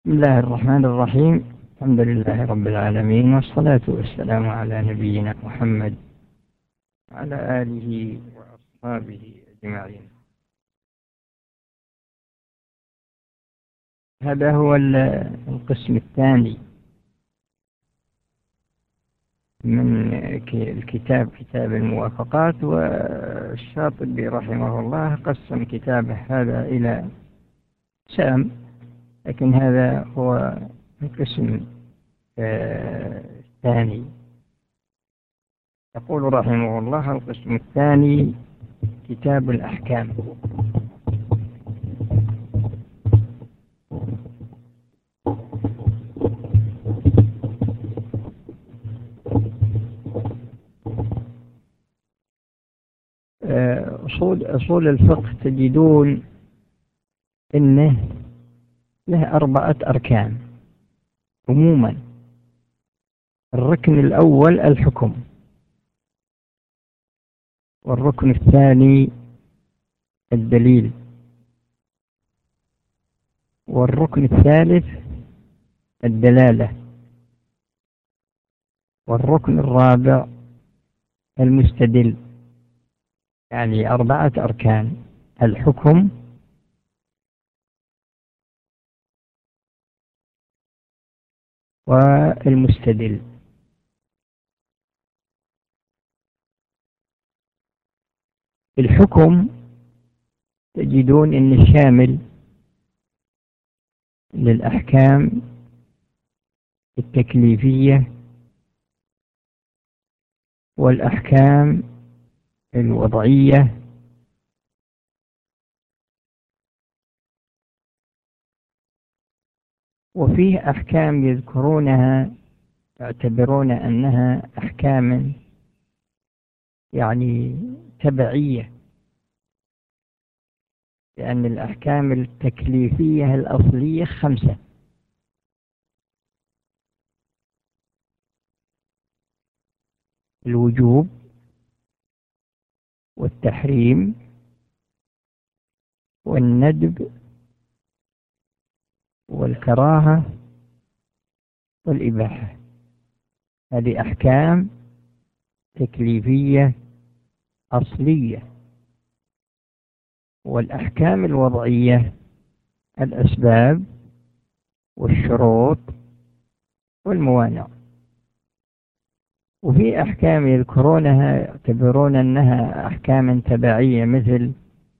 بسم الله الرحمن الرحيم. الحمد لله رب العالمين، والصلاة والسلام على نبينا محمد وعلى آله وأصحابه أجمعين. هذا هو القسم الثاني من الكتاب، كتاب الموافقات. والشاطبي رحمه الله قسم كتابه هذا إلى سام، لكن هذا هو القسم الثاني. يقول رحمه الله: القسم الثاني كتاب الأحكام. أصول الفقه تجدون إنه له 4 أركان عموما. الركن الأول الحكم، والركن الثاني الدليل، والركن الثالث الدلالة، والركن الرابع المستدل. يعني 4 أركان: الحكم، والمستدل. الحكم تجدون إنه شامل للأحكام التكليفية والأحكام الوضعية وفيه أحكام يذكرونها يعتبرون أنها أحكام يعني تبعية، لأن الأحكام التكليفية الأصلية 5: الوجوب، والتحريم، والندب، والكراهة، والإباحة. هذه أحكام تكليفية أصلية. والأحكام الوضعية الأسباب والشروط والموانع. وفي أحكام يذكرونها يعتبرون أنها أحكام تبعية، مثل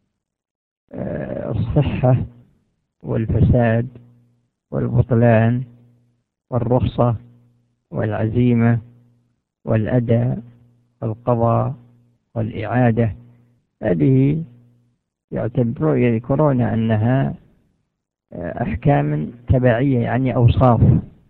الصحة والفساد والبطلان والرخصة والعزيمة والأداء والقضاء والإعادة. هذه يذكرون أنها أحكام تبعية، يعني أوصاف.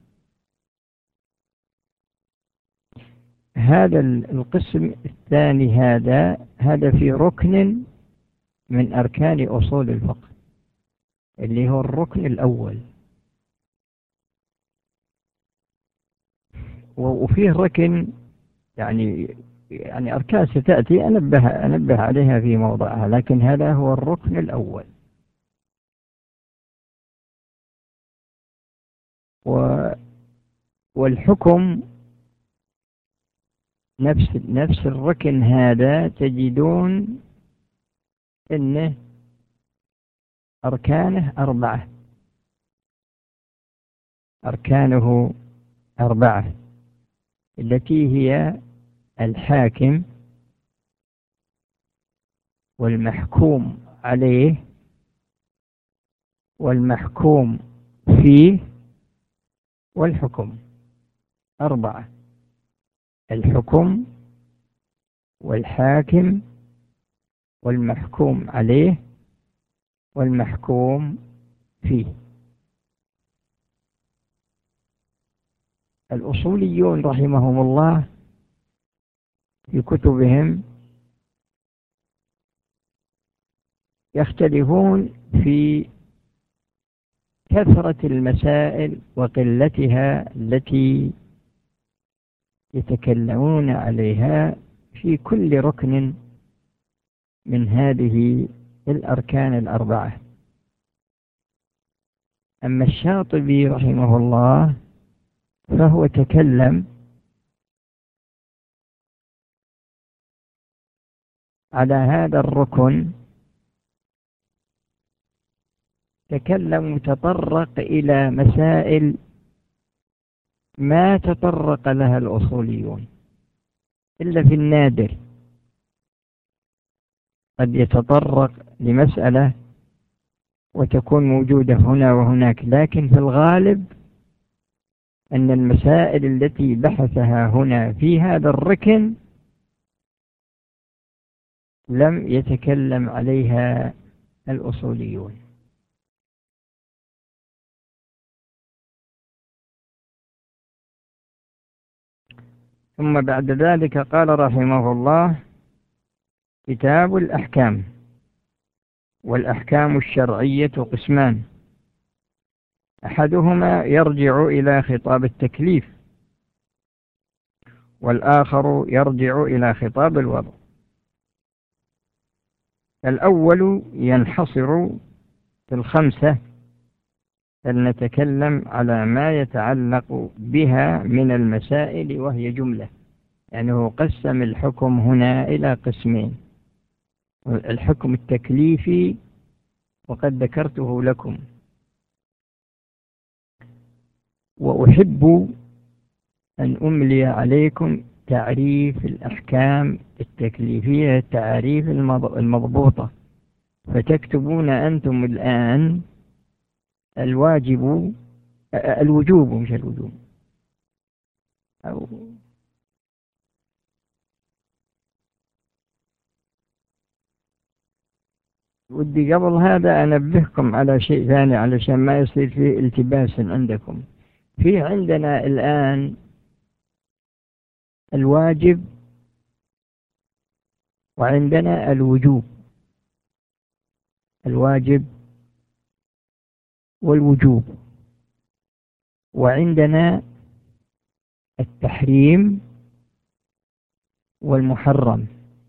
هذا القسم الثاني هذا في ركن من أركان أصول الفقه، اللي هو الركن الأول. وفيه ركن يعني أركان ستأتي أنبه عليها في موضعها، لكن هذا هو الركن الأول. والحكم نفس الركن هذا تجدون إنه أركانه 4. أركانه 4 التي هي الحاكم، والمحكوم عليه، والمحكوم فيه، والحكم. 4: الحكم، والحاكم، والمحكوم عليه، والمحكوم فيه. الأصوليون رحمهم الله في كتبهم يختلفون في كثرة المسائل وقلتها التي يتكلمون عليها في كل ركن من هذه الأركان 4. أما الشاطبي رحمه الله فهو تكلم على هذا الركن، تكلم وتطرق إلى مسائل ما تطرق لها الأصوليون إلا في النادر. قد يتطرق لمسألة وتكون موجودة هنا وهناك، لكن في الغالب أن المسائل التي بحثها هنا في هذا الركن لم يتكلم عليها الأصوليون. ثم بعد ذلك قال رحمه الله: كتاب الأحكام. والأحكام الشرعية قسمان: أحدهما يرجع إلى خطاب التكليف، والآخر يرجع إلى خطاب الوضع. الأول ينحصر في الخمسة، فلنتكلم على ما يتعلق بها من المسائل وهي جملة، يعني هو قسم الحكم هنا إلى قسمين: الحكم التكليفي وقد ذكرته لكم. وأحب أن أملي عليكم تعريف الأحكام التكليفية، التعريف المضبوطة، فتكتبون أنتم الآن الوجوب مش الوجوب، أو ودي قبل هذا أنبهكم على شيء ثاني علشان ما يصير فيه التباس عندكم. في عندنا الآن الواجب وعندنا الوجوب، الواجب والوجوب، وعندنا التحريم والمحرم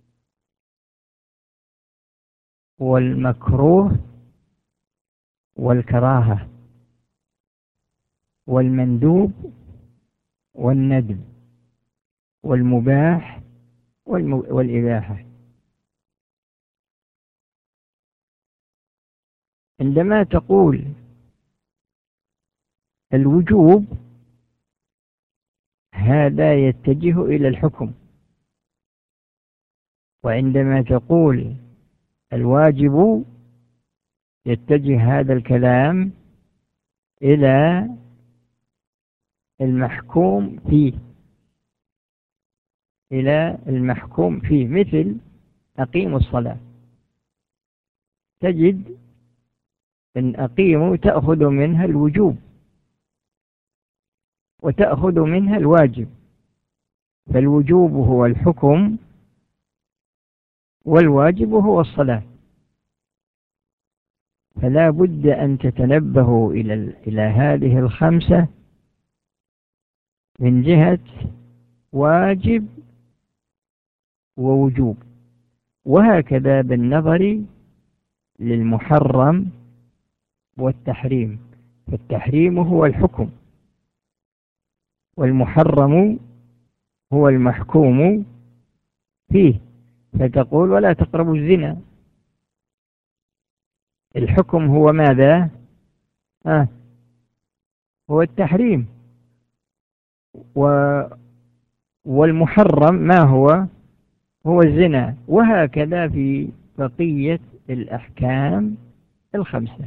والمكروه والكراهة والمندوب والندب والمباح والإباحة. عندما تقول الوجوب هذا يتجه إلى الحكم، وعندما تقول الواجب يتجه هذا الكلام إلى المحكوم فيه، إلى المحكوم فيه. مثل أقيموا الصلاة، تجد أن أقيموا تأخذ منها الوجوب وتأخذ منها الواجب، فالوجوب هو الحكم والواجب هو الصلاة. فلا بد أن تتنبهوا إلى هذه الخمسة من جهة واجب ووجوب، وهكذا بالنظر للمحرم والتحريم، فالتحريم هو الحكم والمحرم هو المحكوم فيه. فتقول ولا تقربوا الزنا، الحكم هو ماذا؟ هو التحريم، والمحرم ما هو؟ هو الزنا. وهكذا في بقية الأحكام الخمسة.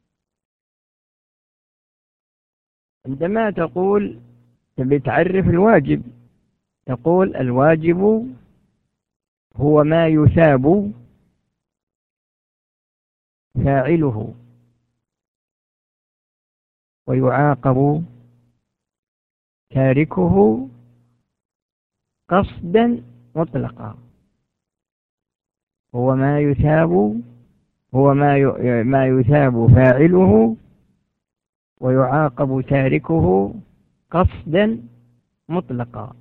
عندما تقول بتعرف الواجب، تقول الواجب هو ما يثاب فاعله ويعاقب تاركه قصدا مطلقا. هو ما يثاب، هو ما يثاب فاعله ويعاقب تاركه قصدا مطلقا.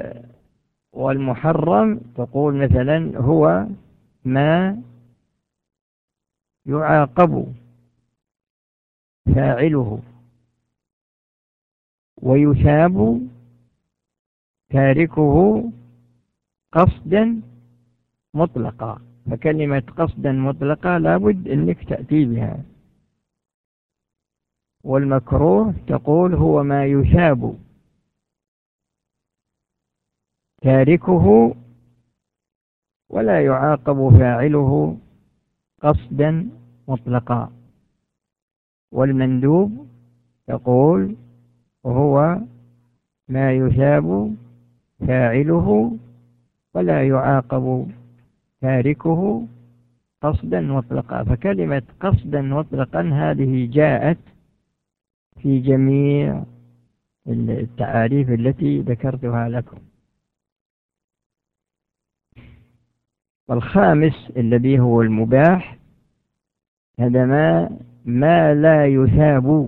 والمحرم تقول مثلا هو ما يعاقب فاعله ويثاب تاركه قصدا مطلقا. فكلمة قصدا مطلقا لابد أنك تأتي بها. والمكروه تقول هو ما يثاب تاركه ولا يعاقب فاعله قصدا مطلقا. والمندوب تقول هو ما يثاب فاعله ولا يعاقب تاركه قصدا مطلقا. فكلمة قصدا مطلقا هذه جاءت في جميع التعاريف التي ذكرتها لكم. والخامس الذي هو المباح، هذا ما لا يثاب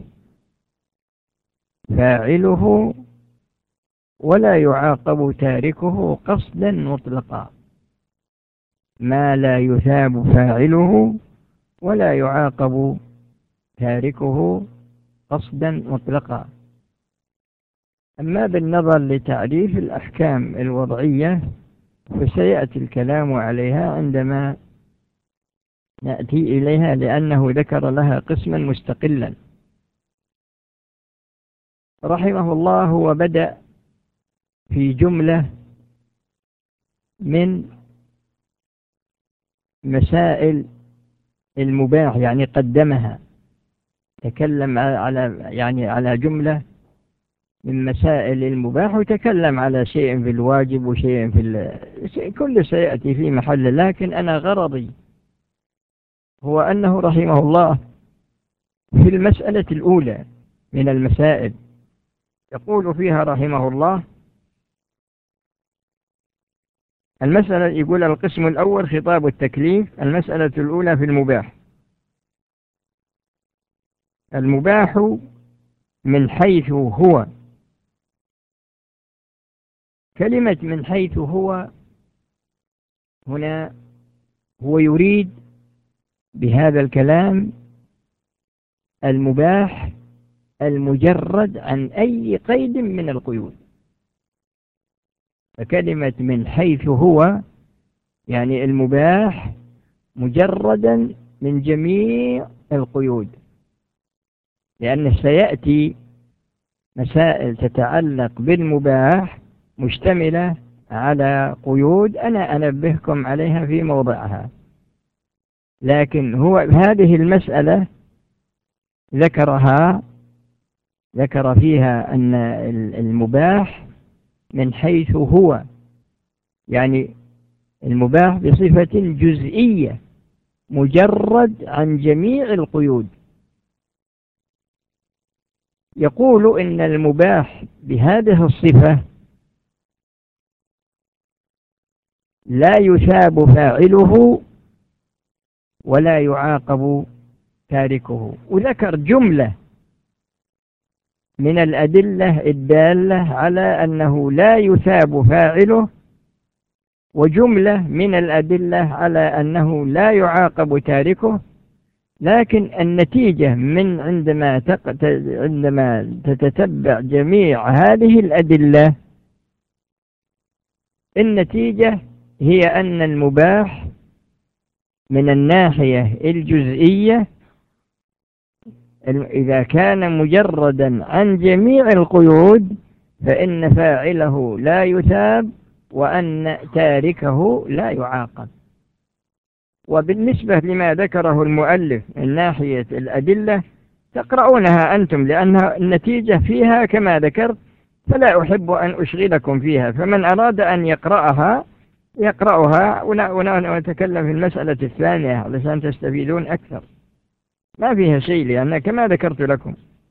فاعله ولا يعاقب تاركه قصدا مطلقا. ما لا يثاب فاعله ولا يعاقب تاركه قصدا مطلقا. أما بالنظر لتعريف الأحكام الوضعية فسيأتي الكلام عليها عندما نأتي إليها، لأنه ذكر لها قسما مستقلا. رحمه الله وبدأ في جملة من مسائل المباح، يعني قدمها، تكلم على جملة من مسائل المباح، وتكلم على شيء في الواجب وشيء في كل سيأتي في محل. لكن أنا غرضي هو أنه رحمه الله في المسألة الأولى من المسائل يقول فيها رحمه الله المسألة، يقول القسم الأول خطاب التكليف. المسألة الأولى في المباح. المباح من حيث هو. كلمة من حيث هو هنا هو يريد بهذا الكلام المباح المجرد عن أي قيد من القيود. فكلمة من حيث هو يعني المباح مجردا من جميع القيود، لأن سيأتي مسائل تتعلق بالمباح مشتملة على قيود أنا أنبهكم عليها في موضعها. لكن هو هذه المسألة ذكر فيها أن المباح من حيث هو، يعني المباح بصفة جزئية مجرد عن جميع القيود. يقول إن المباح بهذه الصفة لا يثاب فاعله ولا يعاقب تاركه. وذكر جملة من الأدلة الدالة على أنه لا يثاب فاعله، وجملة من الأدلة على أنه لا يعاقب تاركه. لكن النتيجة من عندما تتتبع جميع هذه الأدلة، النتيجة هي أن المباح من الناحية الجزئية إذا كان مجردا عن جميع القيود فإن فاعله لا يثاب وأن تاركه لا يعاقب. وبالنسبة لما ذكره المؤلف من ناحية الأدلة تقرؤونها أنتم، لأن النتيجة فيها كما ذكرت، فلا أحب أن أشغلكم فيها. فمن أراد أن يقرأها ونتكلم في المسألة الثانية علشان تستفيدون أكثر. ما فيها شيء، لأن كما ذكرت لكم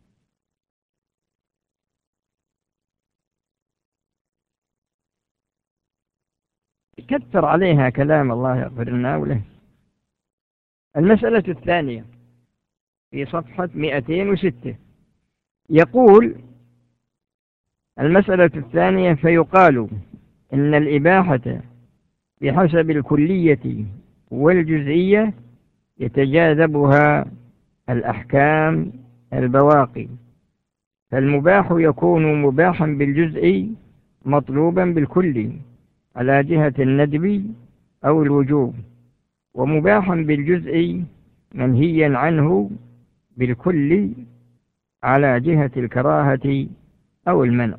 كثر عليها كلام، الله يغفر لنا وله. المسألة الثانية في صفحة 206 يقول المسألة الثانية: فيقال إن الإباحة بحسب الكلية والجزئية يتجاذبها الأحكام البواقي. فالمباح يكون مباحا بالجزء مطلوبا بالكلي على جهة الندب أو الوجوب، ومباحا بالجزء منهيا عنه بالكل على جهة الكراهة أو المنع.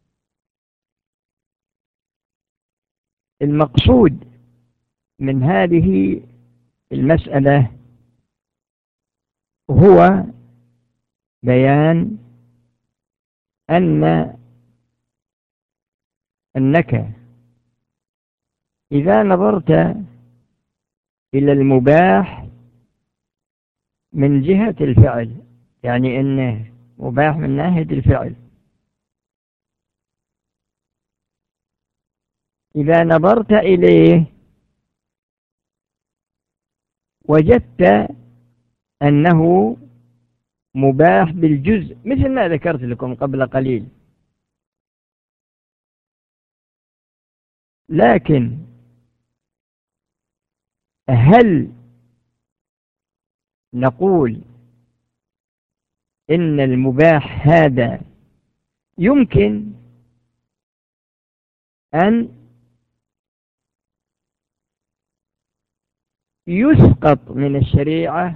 المقصود من هذه المسألة هو بيان أنك إذا نظرت إلى المباح من جهة الفعل، يعني أنه مباح من ناحية الفعل، إذا نظرت إليه وجدت أنه مباح بالجزء مثل ما ذكرت لكم قبل قليل. لكن هل نقول إن المباح هذا يمكن أن يسقط من الشريعة؟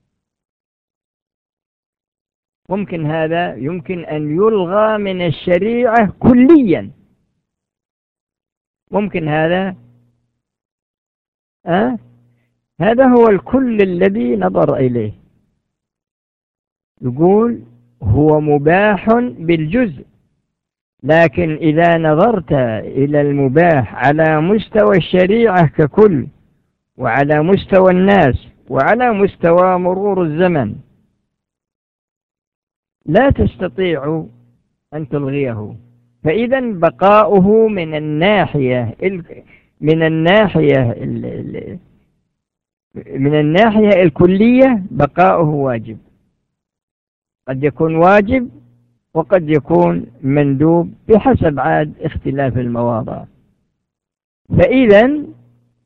ممكن هذا يمكن أن يلغى من الشريعة كليا، ممكن هذا هذا هو الكل الذي نظر إليه، يقول هو مباح بالجزء، لكن إذا نظرت إلى المباح على مستوى الشريعة ككل وعلى مستوى الناس وعلى مستوى مرور الزمن لا تستطيع أن تلغيه. فإذا بقاؤه من الناحية الكلية بقاؤه واجب، قد يكون واجب وقد يكون مندوب بحسب عاد اختلاف المواضع. فإذا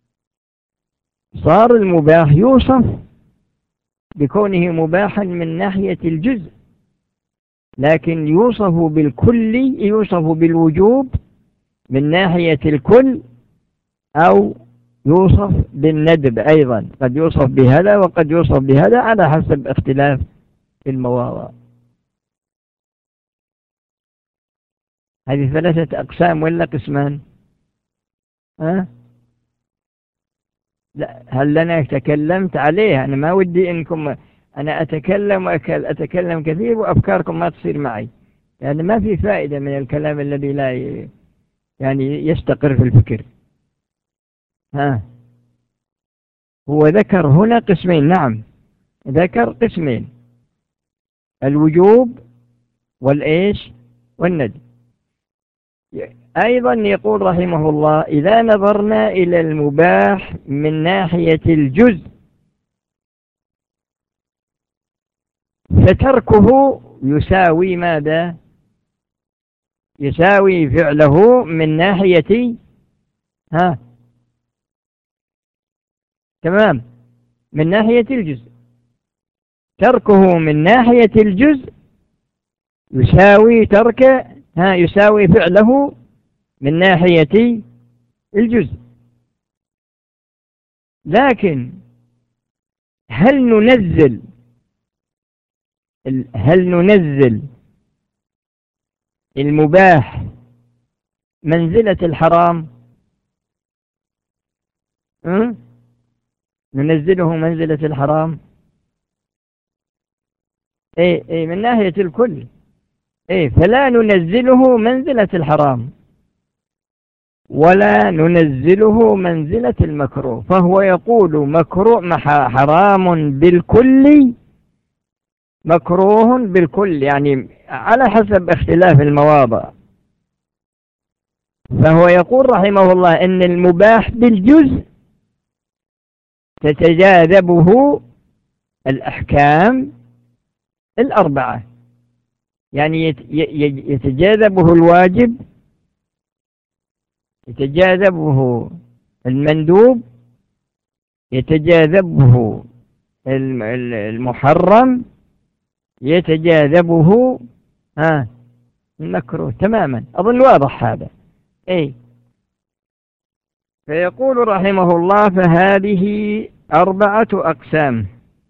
صار المباح يوصف بكونه مباحا من ناحية الجزء، لكن يوصف بالكلي، يوصف بالوجوب من ناحية الكل، أو يوصف بالندب أيضا، قد يوصف بهذا وقد يوصف بهذا على حسب اختلاف المواضع. هذه 3 أقسام ولا قسمان؟ لا، هل أنا تكلمت عليها؟ أنا ما ودي إنكم أنا أتكلم كثير وأفكاركم ما تصير معي، يعني ما في فائدة من الكلام الذي لا يعني يستقر في الفكر. هو ذكر هنا قسمين، نعم ذكر قسمين، الوجوب والإيش والندب. أيضا يقول رحمه الله إذا نظرنا إلى المباح من ناحية الجزء فتركه يساوي ماذا؟ يساوي فعله من ناحية تمام، من ناحية الجزء. تركه من ناحية الجزء يساوي يساوي فعله من ناحية الجزء. لكن هل ننزل المباح منزلة الحرام؟ ننزله منزلة الحرام؟ ايه من ناحية الكل، فلا ننزله منزلة الحرام ولا ننزله منزلة المكروه، فهو يقول مكروه حرام بالكل، مكروه بالكل، يعني على حسب اختلاف المواضع. فهو يقول رحمه الله ان المباح بالجزء تتجاذبه الأحكام ال4، يعني يتجاذبه الواجب، يتجاذبه المندوب، يتجاذبه المحرم يتجاذبه المكروه تماما. أظن واضح هذا. أي فيقول رحمه الله: فهذه 4 أقسام.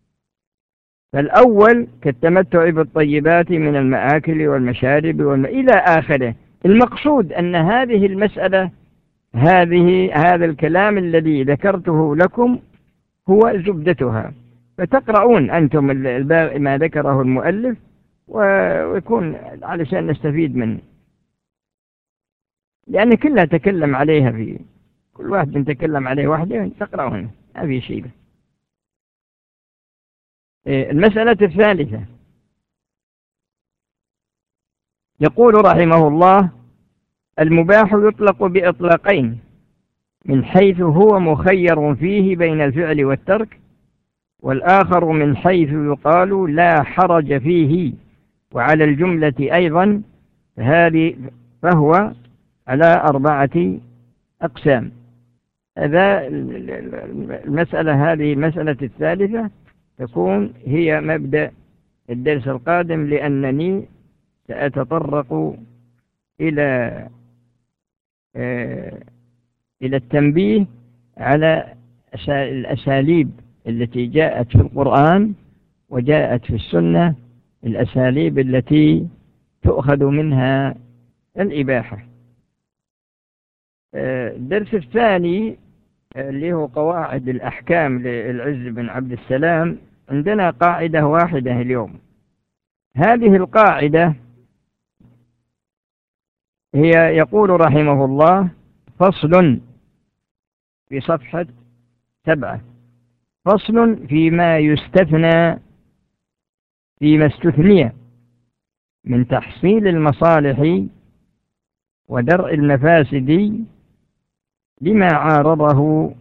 فالأول كالتمتع بالطيبات من المآكل والمشارب إلى آخره. المقصود أن هذه المسألة، هذا الكلام الذي ذكرته لكم هو زبدتها، فتقرؤون أنتم ما ذكره المؤلف ويكون علشان نستفيد منه، لأن كلها تكلم عليها، في كل واحد نتكلم عليه وحده تقرؤون، ما في شيء. المسألة الثالثة يقول رحمه الله: المباح يطلق بإطلاقين، من حيث هو مخير فيه بين الفعل والترك، والآخر من حيث يقال لا حرج فيه. وعلى الجملة أيضا فهو على 4 أقسام. هذه المسألة الثالثة تكون هي مبدأ الدرس القادم، لأنني سأتطرق إلى التنبيه على الأساليب التي جاءت في القرآن وجاءت في السنة، الأساليب التي تؤخذ منها الإباحة. الدرس الثاني اللي هو قواعد الأحكام للعز بن عبد السلام، عندنا قاعدة واحدة اليوم. هذه القاعدة هي يقول رحمه الله: فصل في صفحة 7، فصل فيما استثني من تحصيل المصالح ودرء المفاسد لما عارضه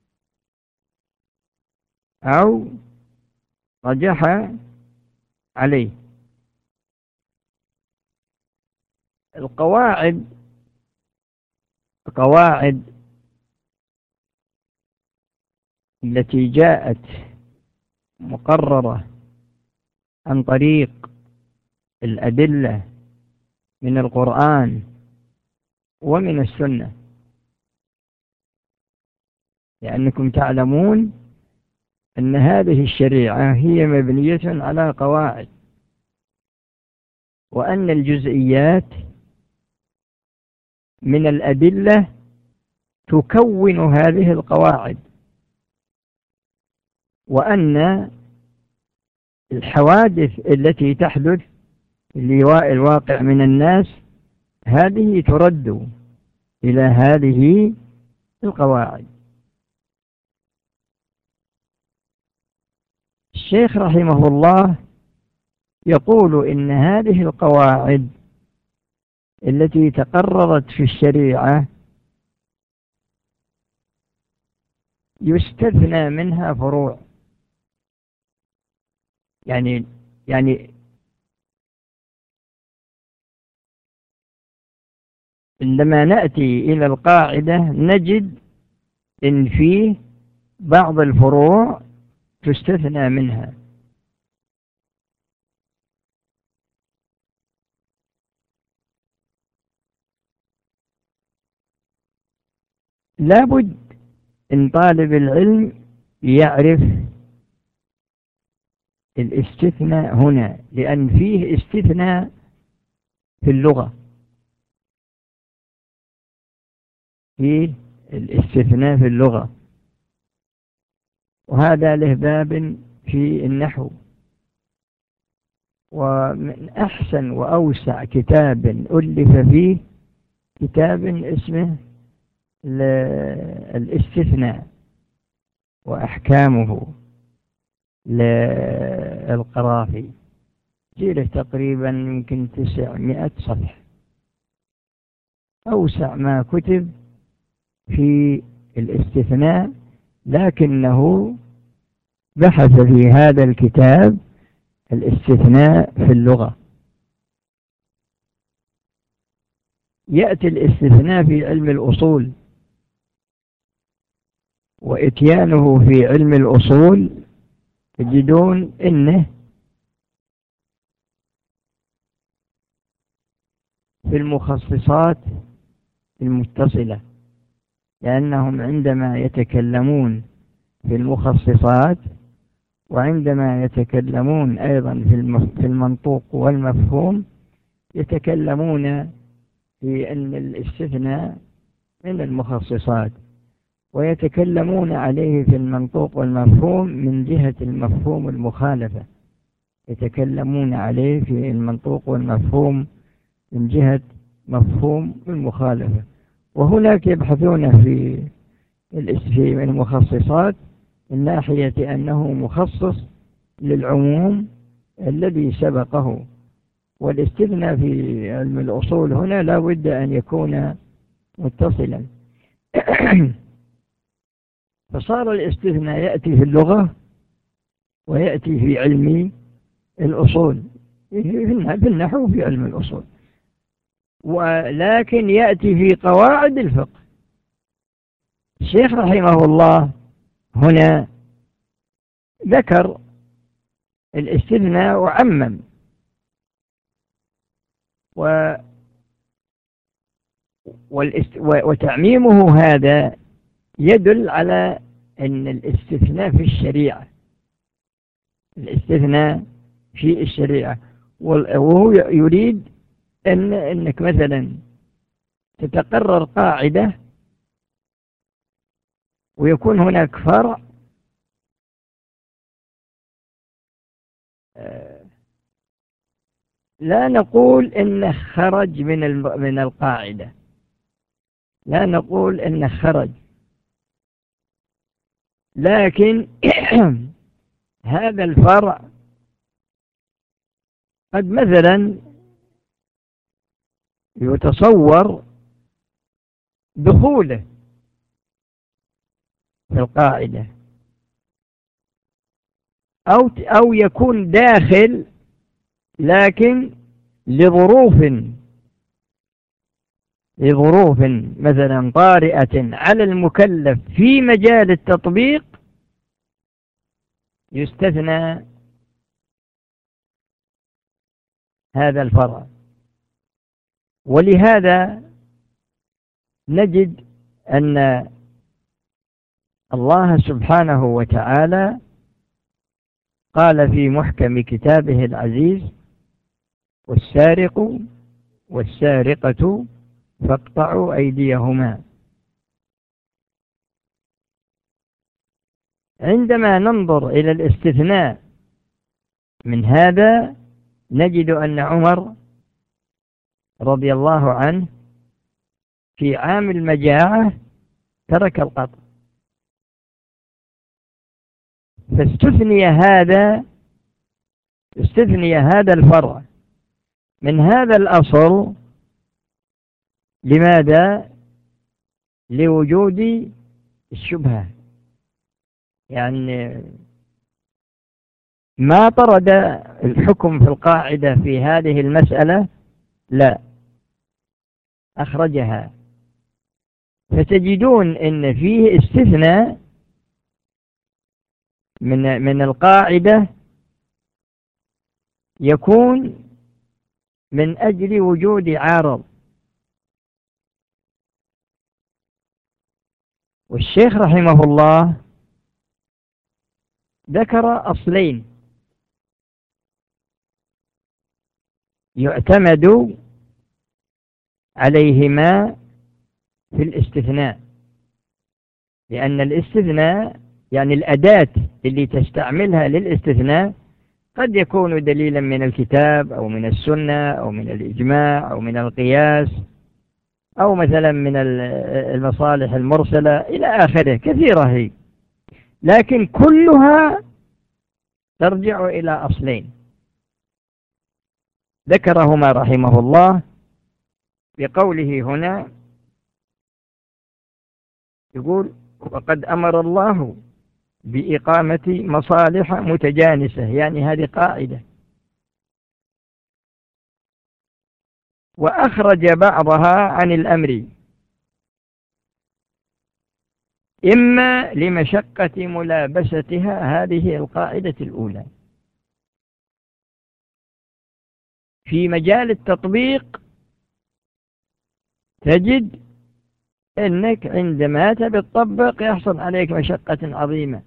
أو رجح عليه. القواعد التي جاءت مقررة عن طريق الأدلة من القرآن ومن السنة، لأنكم تعلمون أن هذه الشريعة هي مبنية على قواعد، وأن الجزئيات من الأدلة تكون هذه القواعد، وأن الحوادث التي تحدث الواقع من الناس هذه ترد إلى هذه القواعد. الشيخ رحمه الله يقول إن هذه القواعد التي تقررت في الشريعة يستثنى منها فروع. يعني عندما نأتي إلى القاعدة نجد إن فيه بعض الفروع تستثنى منها. لابد إن طالب العلم يعرف الاستثناء هنا، لأن فيه استثناء في اللغة، فيه الاستثناء في اللغة، وهذا له باب في النحو. ومن أحسن وأوسع كتاب ألف فيه كتاب اسمه الاستثناء وأحكامه للقرافي، جيله تقريبا يمكن 900 صفحة، أوسع ما كتب في الاستثناء، لكنه بحث في هذا الكتاب الاستثناء في اللغة. يأتي الاستثناء في علم الأصول، وإتيانه في علم الأصول تجدون إنه في المخصصات المتصلة، لأنهم عندما يتكلمون في المخصصات وعندما يتكلمون أيضا في المنطوق والمفهوم يتكلمون في أن الاستثناء من المخصصات، ويتكلمون عليه في المنطوق والمفهوم من جهة المفهوم المخالفة، يتكلمون عليه في المنطوق والمفهوم من جهة مفهوم المخالفة. وهناك يبحثون في المخصصات من ناحية أنه مخصص للعموم الذي سبقه، والاستثناء في علم الأصول هنا لا بد أن يكون متصلا. فصار الاستثناء يأتي في اللغة ويأتي في علم الأصول، في النحو في علم الأصول، ولكن يأتي في قواعد الفقه. الشيخ رحمه الله هنا ذكر الاستثناء وعمم، وتعميمه هذا يدل على أن الاستثناء في الشريعة، الاستثناء في الشريعة، وهو يريد أنك مثلا تتقرر قاعدة ويكون هناك فرع لا نقول إنه خرج من القاعدة، لا نقول إنه خرج، لكن هذا الفرع قد مثلا يتصور دخوله في القاعدة، أو يكون داخل لكن لظروف مثلا طارئة على المكلف في مجال التطبيق يستثنى هذا الفرع. ولهذا نجد أن الله سبحانه وتعالى قال في محكم كتابه العزيز: والسارق والسارقة فاقطعوا أيديهما. عندما ننظر إلى الاستثناء من هذا نجد أن عمر رضي الله عنه في عام المجاعة ترك القطع، فاستثني هذا الفرع من هذا الأصل. لماذا؟ لوجود الشبهة، يعني ما طرد الحكم في القاعدة في هذه المسألة، لا، أخرجها. فتجدون أن فيه استثناء من القاعدة يكون من أجل وجود عارض. والشيخ رحمه الله ذكر أصلين يعتمد عليهما في الاستثناء، لأن الاستثناء يعني الأداة اللي تستعملها للاستثناء قد يكون دليلا من الكتاب أو من السنة أو من الإجماع أو من القياس أو مثلا من المصالح المرسلة إلى آخره، كثيرة هي، لكن كلها ترجع إلى أصلين ذكرهما رحمه الله بقوله هنا، يقول: وقد أمر الله بإقامة مصالح متجانسة، يعني هذه قاعدة، وأخرج بعضها عن الأمر إما لمشقة ملابستها. هذه القاعدة الأولى. في مجال التطبيق تجد أنك عندما تبي تطبق يحصل عليك مشقة عظيمة،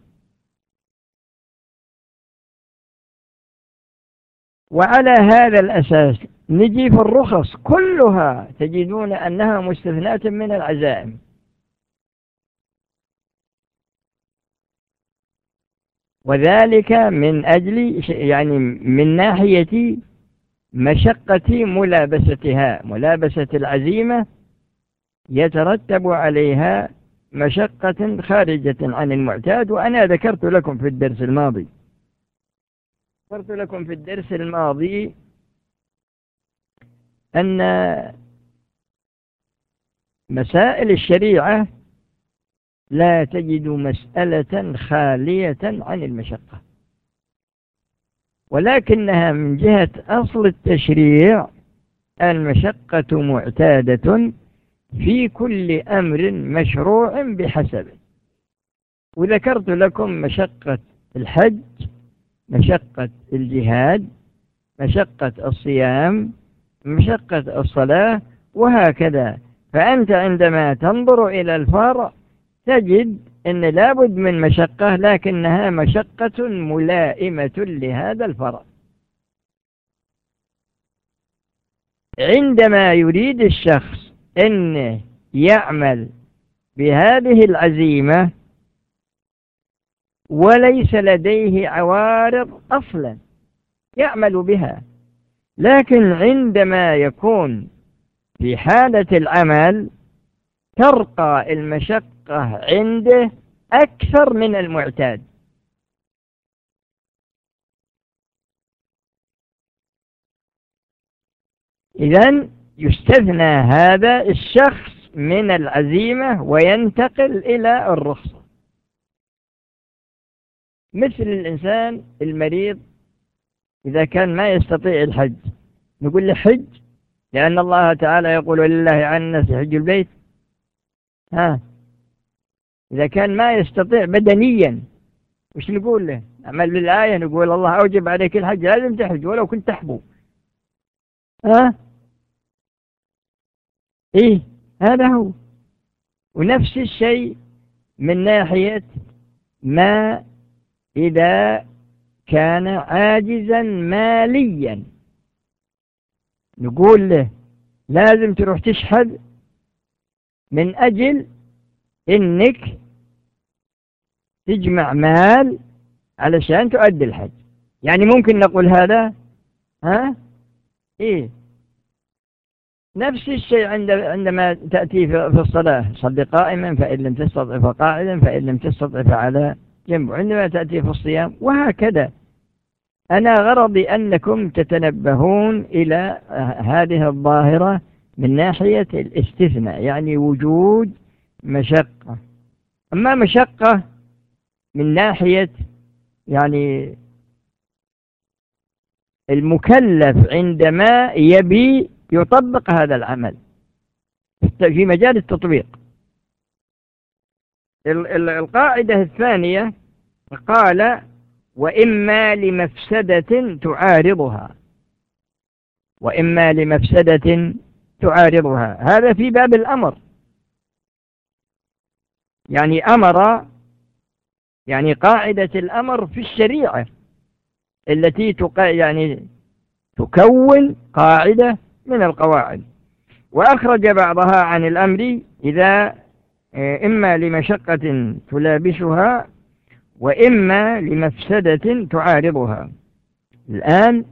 وعلى هذا الأساس نجي في الرخص كلها تجدون أنها مستثناة من العزائم. وذلك من أجل يعني من ناحية مشقة ملابستها. ملابسة العزيمة يترتب عليها مشقة خارجة عن المعتاد. وأنا ذكرت لكم في الدرس الماضي أن مسائل الشريعة لا تجد مسألة خالية عن المشقة، ولكنها من جهة أصل التشريع المشقة معتادة في كل أمر مشروع بحسبه. وذكرت لكم مشقة الحج، مشقة الجهاد، مشقة الصيام، مشقة الصلاة، وهكذا. فأنت عندما تنظر إلى الفرع تجد أن لابد من مشقة، لكنها مشقة ملائمة لهذا الفرع. عندما يريد الشخص أن يعمل بهذه العزيمة وليس لديه عوارض أصلا يعمل بها، لكن عندما يكون في حالة العمل ترقى المشقة عنده أكثر من المعتاد. إذن يستثنى هذا الشخص من العزيمة وينتقل إلى الرخصة. مثل الإنسان المريض إذا كان ما يستطيع الحج نقول له حج، لأن الله تعالى يقول ولله على الناس حج البيت. إذا كان ما يستطيع بدنيا وش نقول له؟ نعمل بالآية نقول الله أوجب عليك الحج لازم تحج ولو كنت تحبو. إيه هذا هو. ونفس الشيء من ناحية ما إذا كان عاجزا ماليا نقول له لازم تروح تشحذ من أجل إنك تجمع مال علشان تؤدي الحج. يعني ممكن نقول هذا إيه. نفس الشيء عندما تأتي في الصلاة صل قائما فإن لم تستطع فقاعدا فإن لم تستطع فعلى جنب. عندما تأتي في الصيام وهكذا. أنا غرضي أنكم تتنبهون إلى هذه الظاهرة من ناحية الاستثناء، يعني وجود مشقة. أما مشقة من ناحية يعني المكلف عندما يبي يطبق هذا العمل في مجال التطبيق. القاعدة الثانية قال وإما لمفسدة تعارضها. وإما لمفسدة تعارضها هذا في باب الأمر. يعني أمر يعني قاعدة الأمر في الشريعة التي يعني تكون قاعدة من القواعد. وأخرج بعضها عن الأمر إذا إما لمشقة تلابسها وإما لمفسدة تعارضها. الآن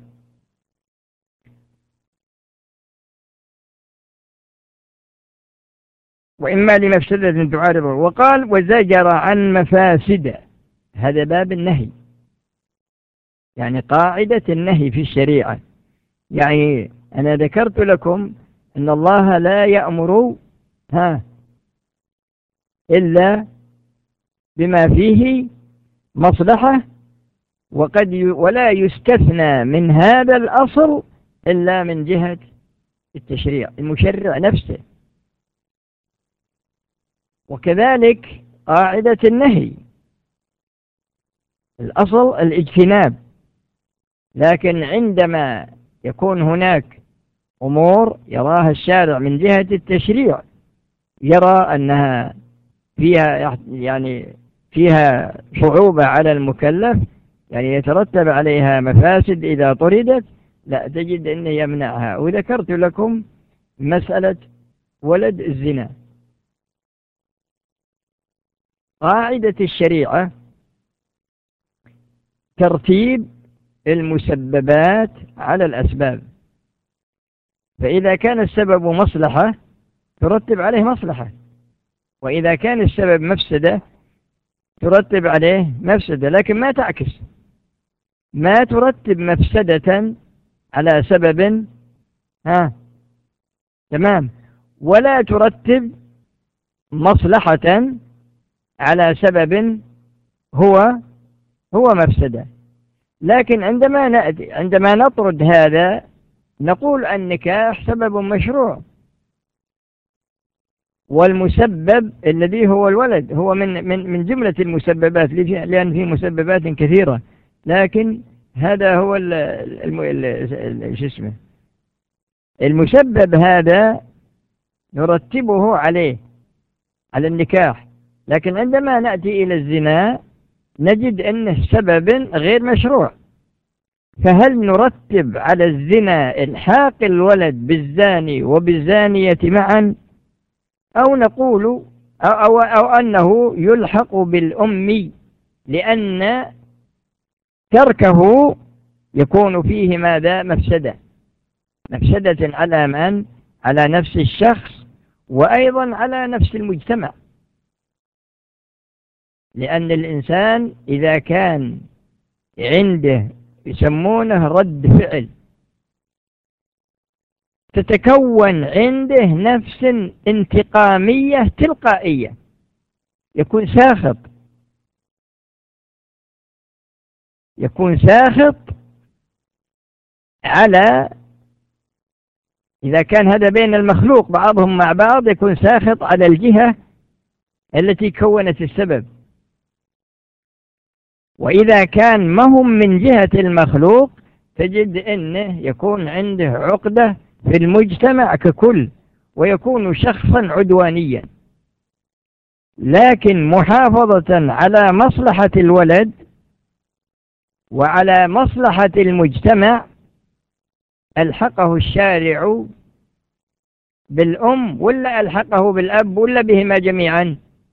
وإما لمفسدة تعارضها. وقال وزجر عن مفاسد. هذا باب النهي، يعني قاعدة النهي في الشريعة. يعني أنا ذكرت لكم أن الله لا يأمر إلا بما فيه مصلحة، ولا يستثنى من هذا الأصل إلا من جهة التشريع المشرع نفسه. وكذلك قاعدة النهي، الأصل الاجتناب، لكن عندما يكون هناك أمور يراها الشارع من جهة التشريع يرى أنها فيها صعوبة على المكلف، يعني يترتب عليها مفاسد إذا طردت، لا تجد أنه يمنعها. وذكرت لكم مسألة ولد الزنا. قاعدة الشريعة ترتيب المسببات على الأسباب، فإذا كان السبب مصلحة ترتب عليه مصلحة، وإذا كان السبب مفسدة ترتب عليه مفسدة، لكن ما تعكس، ما ترتب مفسدة على سبب تمام، ولا ترتب مصلحة على سبب هو مفسدة. لكن عندما نطرد هذا نقول النكاح سبب مشروع، والمسبب الذي هو الولد هو من جملة المسببات، لأن في مسببات كثيرة، لكن هذا هو المسبب هذا نرتبه على النكاح. لكن عندما نأتي إلى الزنا نجد أنه سبب غير مشروع، فهل نرتب على الزنا إلحاق الولد بالزاني وبالزانية معا، أو نقول أو أنه يلحق بالأم، لأن تركه يكون فيه ماذا؟ مفسدة على من؟ على نفس الشخص وأيضا على نفس المجتمع، لأن الإنسان إذا كان عنده يسمونه رد فعل، تتكون عنده نفس انتقامية تلقائية، يكون ساخط على، إذا كان هذا بين المخلوق بعضهم مع بعض، يكون ساخط على الجهة التي كونت السبب. وإذا كان ما هم من جهة المخلوق تجد أنه يكون عنده عقدة في المجتمع ككل، ويكون شخصا عدوانيا. لكن محافظة على مصلحة الولد وعلى مصلحة المجتمع ألحقه الشارع بالأم ولا ألحقه بالأب ولا بهما جميعا؟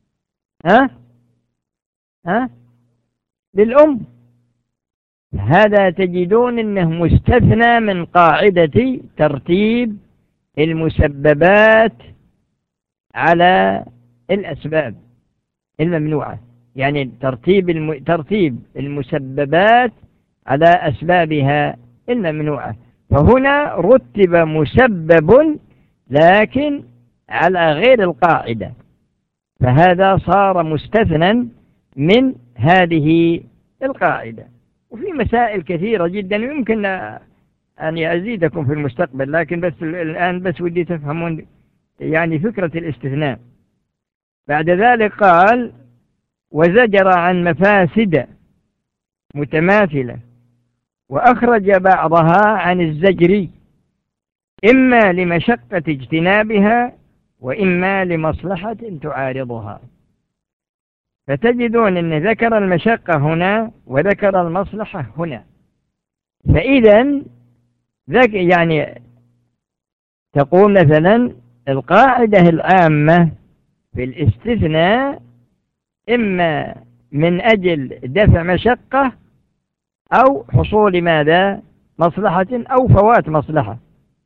بالأم. هذا تجدون أنه مستثنى من قاعدة ترتيب المسببات على الأسباب الممنوعة، يعني ترتيب المسببات على أسبابها الممنوعة. فهنا رتب مسبب لكن على غير القاعدة، فهذا صار مستثنى من هذه القاعدة. وفي مسائل كثيرة جدا يمكن أن أزيدكم في المستقبل، لكن بس الآن بس ودي تفهمون يعني فكرة الاستثناء. بعد ذلك قال: وزجر عن مفاسد متماثلة، وأخرج بعضها عن الزجر، إما لمشقة اجتنابها وإما لمصلحة تعارضها. فتجدون أن ذكر المشقة هنا وذكر المصلحة هنا. فإذا يعني تقول مثلا القاعدة العامة في الاستثناء إما من أجل دفع مشقة أو حصول ماذا؟ مصلحة أو فوات مصلحة،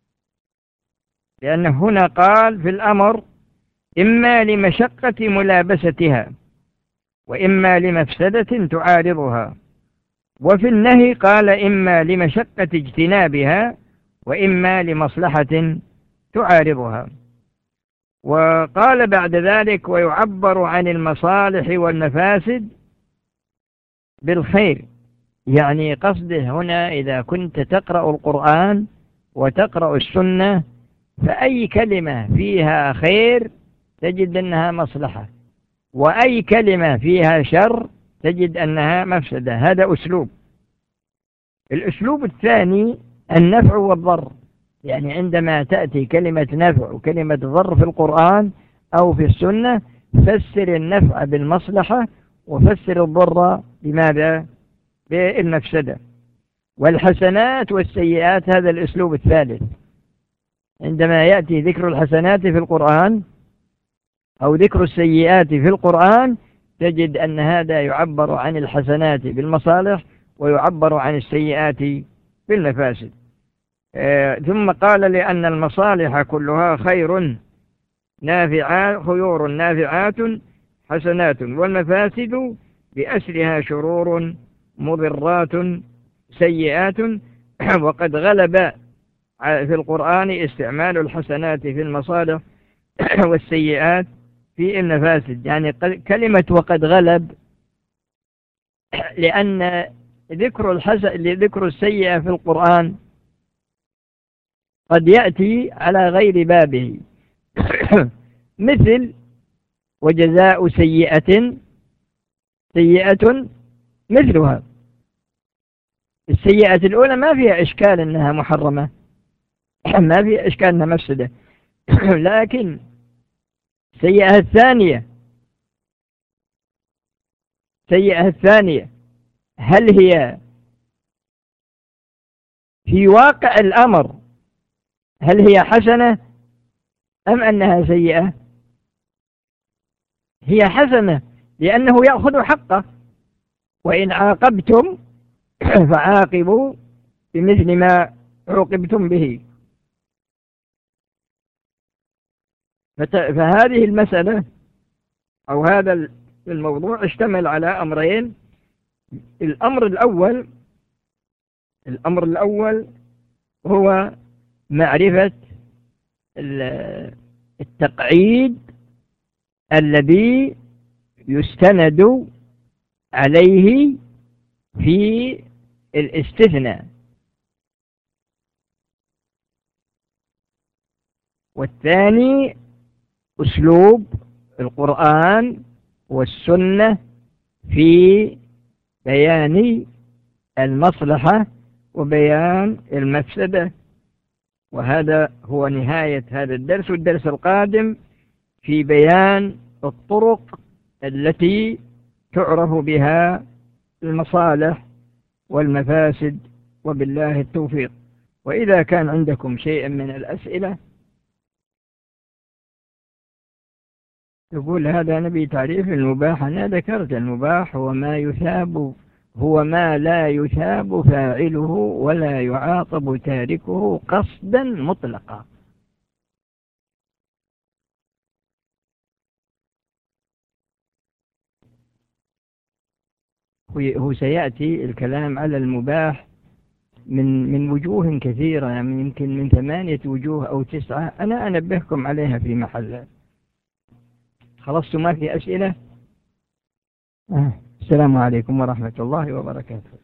لأنه هنا قال في الأمر إما لمشقة ملابستها وإما لمفسدة تعارضها، وفي النهي قال إما لمشقة اجتنابها وإما لمصلحة تعارضها. وقال بعد ذلك: ويعبر عن المصالح والمفاسد بالخير. يعني قصده هنا إذا كنت تقرأ القرآن وتقرأ السنة فأي كلمة فيها خير تجد أنها مصلحة، وأي كلمة فيها شر تجد أنها مفسدة. هذا أسلوب. الأسلوب الثاني النفع والضر، يعني عندما تأتي كلمة نفع وكلمة ضر في القرآن أو في السنة فسر النفع بالمصلحة وفسر الضر بماذا؟ بالمفسدة. والحسنات والسيئات هذا الأسلوب الثالث. عندما يأتي ذكر الحسنات في القرآن أو ذكر السيئات في القرآن تجد أن هذا يعبر عن الحسنات بالمصالح ويعبر عن السيئات بالمفاسد. ثم قال لأن المصالح كلها خير نافعات حسنات، والمفاسد بأسرها شرور مضرات سيئات. وقد غلب في القرآن استعمال الحسنات في المصالح والسيئات في المفاسد، يعني كلمة وقد غلب، لأن ذكر السيئة في القرآن قد يأتي على غير بابه مثل وجزاء سيئة مثلها. السيئة الأولى ما فيها إشكال أنها محرمة، ما فيها إشكال أنها مفسدة، لكن السيئة الثانية هل هي في واقع الأمر هل هي حسنة أم أنها سيئة؟ هي حسنة، لأنه يأخذ حقه، وإن عاقبتم فعاقبوا بمثل ما عوقبتم به. فهذه المسألة أو هذا الموضوع اشتمل على أمرين. الأمر الأول هو معرفة التقعيد الذي يستند عليه في الاستثناء، والثاني أسلوب القرآن والسنة في بيان المصلحة وبيان المفسدة. وهذا هو نهاية هذا الدرس. والدرس القادم في بيان الطرق التي تعرف بها المصالح والمفاسد، وبالله التوفيق. وإذا كان عندكم شيء من الأسئلة يقول هذا نبي تعريف المباح. أنا ذكرت المباح هو ما لا يثاب فاعله ولا يعاقب تاركه قصدا مطلقا. هو سيأتي الكلام على المباح من وجوه كثيرة، يعني يمكن من 8 وجوه أو 9. أنا أنبهكم عليها في محلها. خلصتم؟ ما في أسئلة؟ السلام عليكم ورحمة الله وبركاته.